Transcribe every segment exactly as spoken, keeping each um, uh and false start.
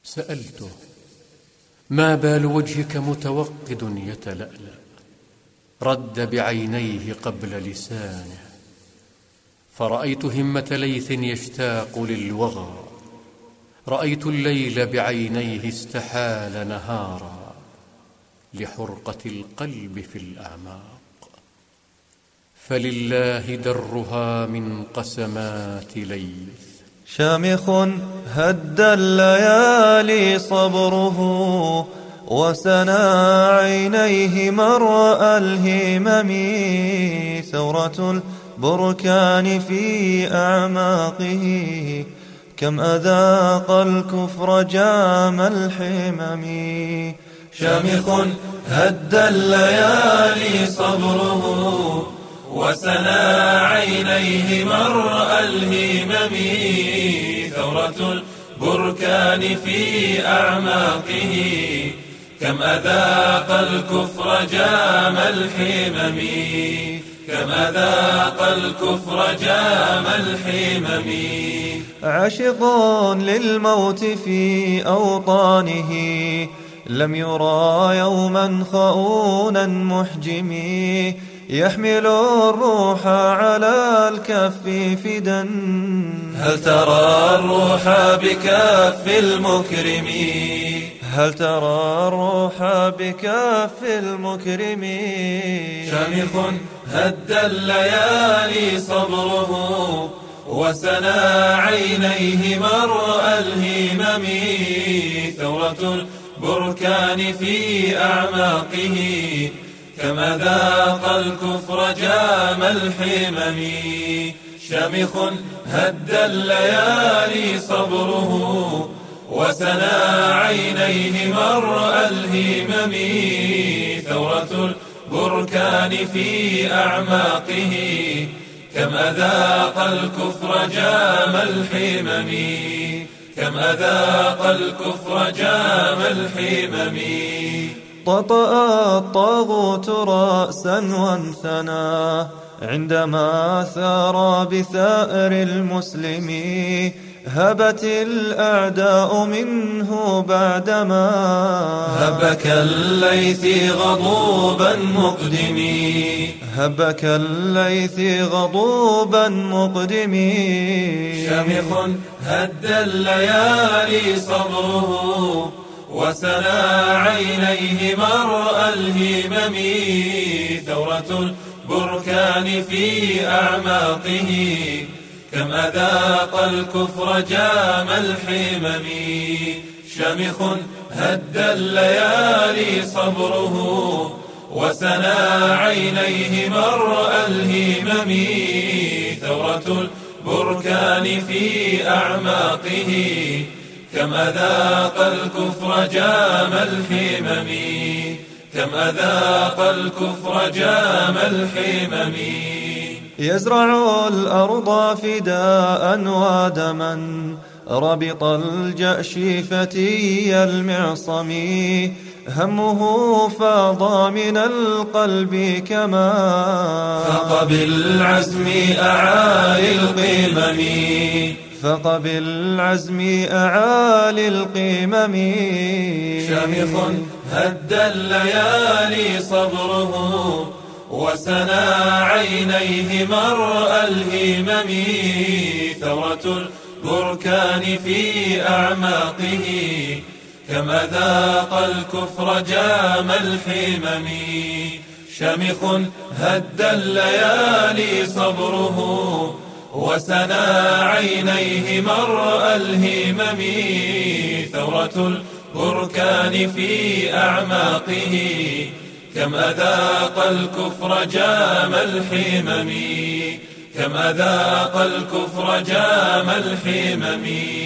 سألته: ما بال وجهك متوقد يتلألأ؟ رد بعينيه قبل لسانه، فرأيت همة ليث يشتاق للوغى، رأيت الليل بعينيه استحال نهارا لحرقة القلب في الأعماق، فلله درها من قسمات ليث. شامخ هد الليالي صبره، وسنا عينيه مرأى الهمم، ثورة البركان في أعماقه، كم أذاق الكفر جام الحمم. شامخ هد الليالي صبره، وسنا عينيه مرأى الهمم، ثورة البركان في أعماقه، كم أذاق الكفر جام الحمم، كم أذاق الكفر جام الحمم. عاشق للموت في أوطانه، لم يرى يوما خؤونا محجمي، يحمل الروح على الكف فدا. هل ترى الروح بكف المكرم؟ هل ترى الروح بكف المكرم؟ شامخ هد الليالي صبره، وسنا عينيه مرأى الهمم، ثورة البركان في أعماقه، كم أذاق الكفر جام الحمم. شامخ هد الليالي صبره، وسنا عينيه مرأى الهمم، ثورة البركان في أعماقه، كم أذاق الكفر جام الحمم، كم أذاق الكفر جام الحمم. ططأ الطاغوت رأسا وانثنى، عندما ثار بثأر المسلم، هبت الأعداء منه بعدما هب كالليث غضوبا مقدمي، هب كالليث غضوبا مقدمي. شامخ هد الليالي صبره، وسنا عينيه مرأى الهمم، ثورة البركان في أعماقه، كم أذاق الكفر جام الحمم. شامخ هد الليالي صبره، وسنا عينيه مرأى الهمم، ثورة البركان في أعماقه، كم أذاق الكفر جام الحمم، كم أذاق الكفر جام الحمم. يزرع الأرض فداء ودما، ربط الجأش فتي المعصم، همه فاض من القلب كما فق بالعزم أعالي القمم، فق بالعزم أعالي القمم. شامخ هد الليالي صبره، وسنا عينيه مرأى الهمم، ثورة البركان في أعماقه، كم أذاق الكفر جام الحمم. شامخ هد الليالي صبره، وسنا عينيه مرأى الهمم، ثورة البركان في أعماقه، كم أذاق الكفر جام الحمم، كم أذاق الكفر جام الحمم.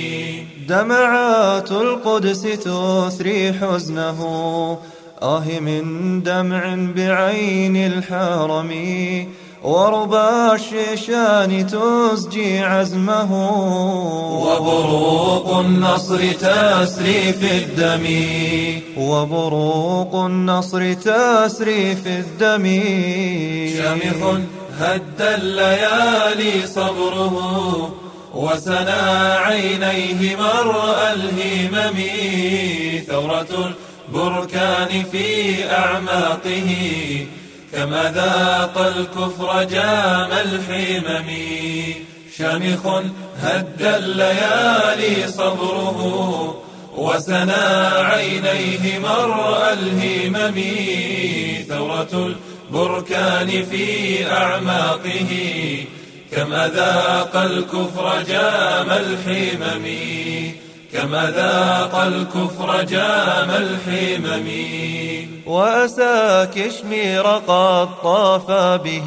دمعات القدس تثري حزنه، آه من دمع بعين الحرم، وربى الشيشان تسجي عزمه، وبروق النصر تسري في الدم، وبروق النصر تسري في الدم. شامخ هد الليالي صبره، وسنا عينيه مرء الهمم. ثورة البركان في أعماقه كما ذاق الكفر جام الحمم. شامخ هد الليالي صبره وسنا عينيه مرء الهمم. ثورة البركان في أعماقه كما ذاق الكفر جام الحمم. كما ذاق الكفر جام الحمم. وأسى كشمير قد طاف به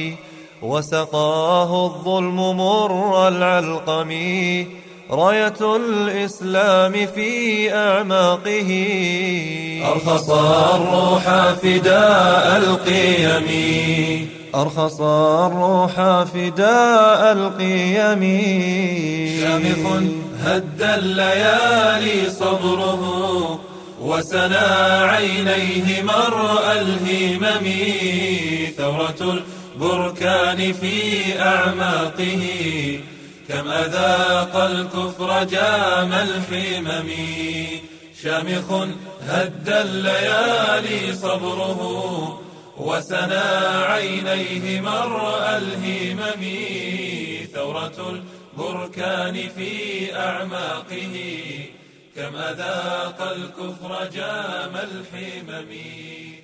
وسقاه الظلم مر العلقم. راية الإسلام في أعماقه أرخص الروح فداء القيم. أرخص الروح فداء القيم. شامخ هد الليالي صبره وسنا عينيه مرء الهمم. ثورة البركان في أعماقه كما ذاق الكفر جام الحمم. شامخ هد الليالي صبره وسنا عينيه مرء الهمم. ثورة البركان في أعماقه كما ذاق الكفر جام الحمم.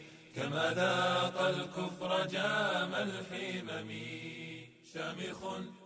كما ذاق الكفر جام الحمم. شامخ